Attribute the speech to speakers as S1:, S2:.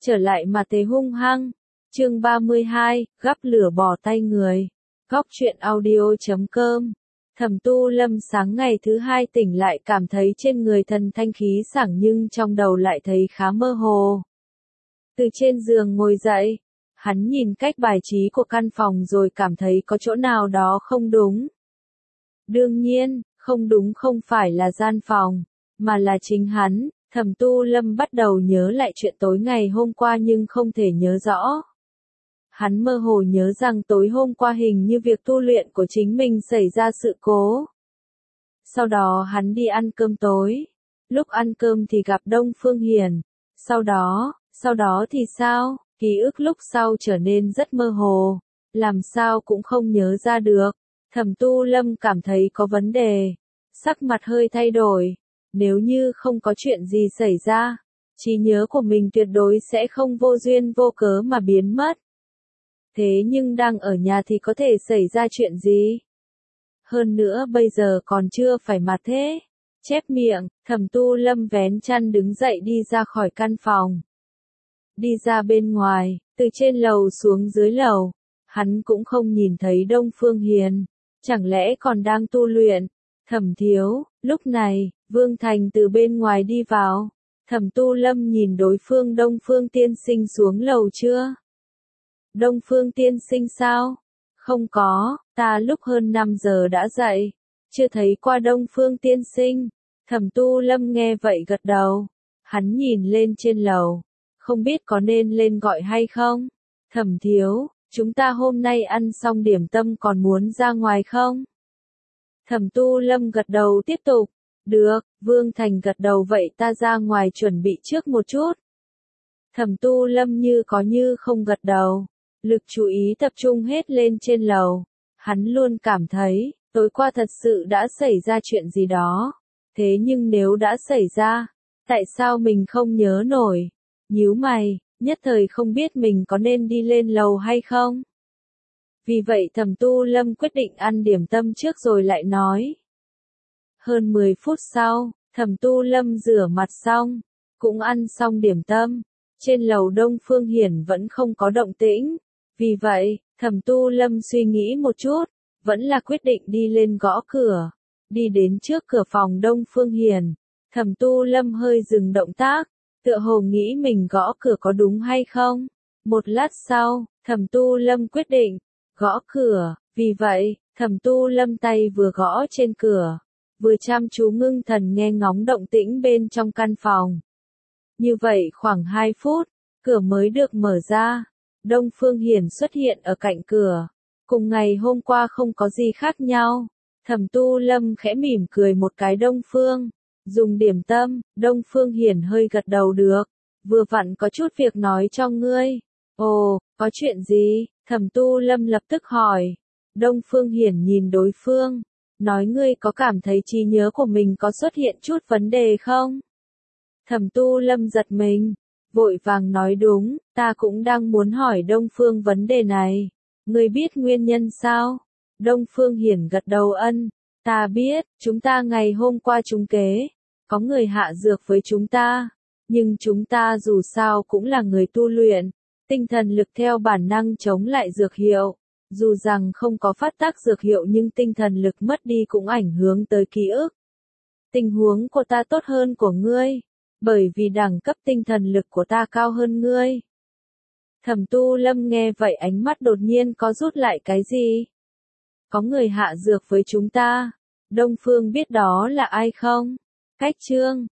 S1: trở lại mà thế hung hăng. Chương 32, gắp lửa bỏ tay người. Góc truyện audio.com. Thẩm Tu Lâm sáng ngày thứ hai tỉnh lại cảm thấy trên người thần thanh khí sảng nhưng trong đầu lại thấy khá mơ hồ. Từ trên giường ngồi dậy, hắn nhìn cách bài trí của căn phòng rồi cảm thấy có chỗ nào đó không đúng. Đương nhiên, không đúng không phải là gian phòng, mà là chính hắn. Thẩm Tu Lâm bắt đầu nhớ lại chuyện tối ngày hôm qua nhưng không thể nhớ rõ. Hắn mơ hồ nhớ rằng tối hôm qua hình như việc tu luyện của chính mình xảy ra sự cố. Sau đó hắn đi ăn cơm tối. Lúc ăn cơm thì gặp Đông Phương Hiền. Sau đó thì sao? Ký ức lúc sau trở nên rất mơ hồ. Làm sao cũng không nhớ ra được. Thẩm Tu Lâm cảm thấy có vấn đề. Sắc mặt hơi thay đổi. Nếu như không có chuyện gì xảy ra, trí nhớ của mình tuyệt đối sẽ không vô duyên vô cớ mà biến mất. Thế nhưng đang ở nhà thì có thể xảy ra chuyện gì? Hơn nữa bây giờ còn chưa phải mà thế. Chép miệng, Thẩm Tu Lâm vén chăn đứng dậy đi ra khỏi căn phòng. Đi ra bên ngoài, từ trên lầu xuống dưới lầu, hắn cũng không nhìn thấy Đông Phương Hiền. Chẳng lẽ còn đang tu luyện? Thẩm thiếu, lúc này, Vương Thành từ bên ngoài đi vào. Thẩm Tu Lâm nhìn đối phương Đông Phương tiên sinh xuống lầu chưa? Đông Phương tiên sinh sao? Không có, ta lúc hơn 5 giờ đã dậy. Chưa thấy qua Đông Phương tiên sinh. Thẩm Tu Lâm nghe vậy gật đầu. Hắn nhìn lên trên lầu. Không biết có nên lên gọi hay không? Thẩm thiếu, chúng ta hôm nay ăn xong điểm tâm còn muốn ra ngoài không? Thẩm Tu Lâm gật đầu tiếp tục. Được, Vương Thành gật đầu vậy ta ra ngoài chuẩn bị trước một chút. Thẩm Tu Lâm như có như không gật đầu. Lực chú ý tập trung hết lên trên lầu. Hắn luôn cảm thấy, tối qua thật sự đã xảy ra chuyện gì đó. Thế nhưng nếu đã xảy ra, tại sao mình không nhớ nổi? Nhíu mày, nhất thời không biết mình có nên đi lên lầu hay không? Vì vậy Thẩm Tu Lâm quyết định ăn điểm tâm trước rồi lại nói. Hơn 10 phút sau, Thẩm Tu Lâm rửa mặt xong, cũng ăn xong điểm tâm. Trên lầu Đông Phương Hiển vẫn không có động tĩnh. Vì vậy, Thẩm Tu Lâm suy nghĩ một chút, vẫn là quyết định đi lên gõ cửa. Đi đến trước cửa phòng Đông Phương Hiển, Thẩm Tu Lâm hơi dừng động tác, tựa hồ nghĩ mình gõ cửa có đúng hay không. Một lát sau, Thẩm Tu Lâm quyết định gõ cửa. Vì vậy, Thẩm Tu Lâm tay vừa gõ trên cửa, vừa chăm chú ngưng thần nghe ngóng động tĩnh bên trong căn phòng. Như vậy khoảng 2 phút, cửa mới được mở ra. Đông Phương Hiển xuất hiện ở cạnh cửa. Cùng ngày hôm qua không có gì khác nhau. Thẩm Tu Lâm khẽ mỉm cười một cái. Đông Phương, dùng điểm tâm. Đông Phương Hiển hơi gật đầu được. Vừa vặn có chút việc nói cho ngươi. Ồ, có chuyện gì? Thẩm Tu Lâm lập tức hỏi. Đông Phương Hiển nhìn đối phương. Nói ngươi có cảm thấy trí nhớ của mình có xuất hiện chút vấn đề không? Thẩm Tu Lâm giật mình. Vội vàng nói đúng, ta cũng đang muốn hỏi Đông Phương vấn đề này. Ngươi biết nguyên nhân sao? Đông Phương Hiển gật đầu ân. Ta biết, chúng ta ngày hôm qua trúng kế. Có người hạ dược với chúng ta. Nhưng chúng ta dù sao cũng là người tu luyện. Tinh thần lực theo bản năng chống lại dược hiệu. Dù rằng không có phát tác dược hiệu nhưng tinh thần lực mất đi cũng ảnh hưởng tới ký ức. Tình huống của ta tốt hơn của ngươi. Bởi vì đẳng cấp tinh thần lực của ta cao hơn ngươi. Thẩm Tu Lâm nghe vậy ánh mắt đột nhiên có rút lại cái gì? Có người hạ dược với chúng ta. Đông Phương biết đó là ai không? Cách chương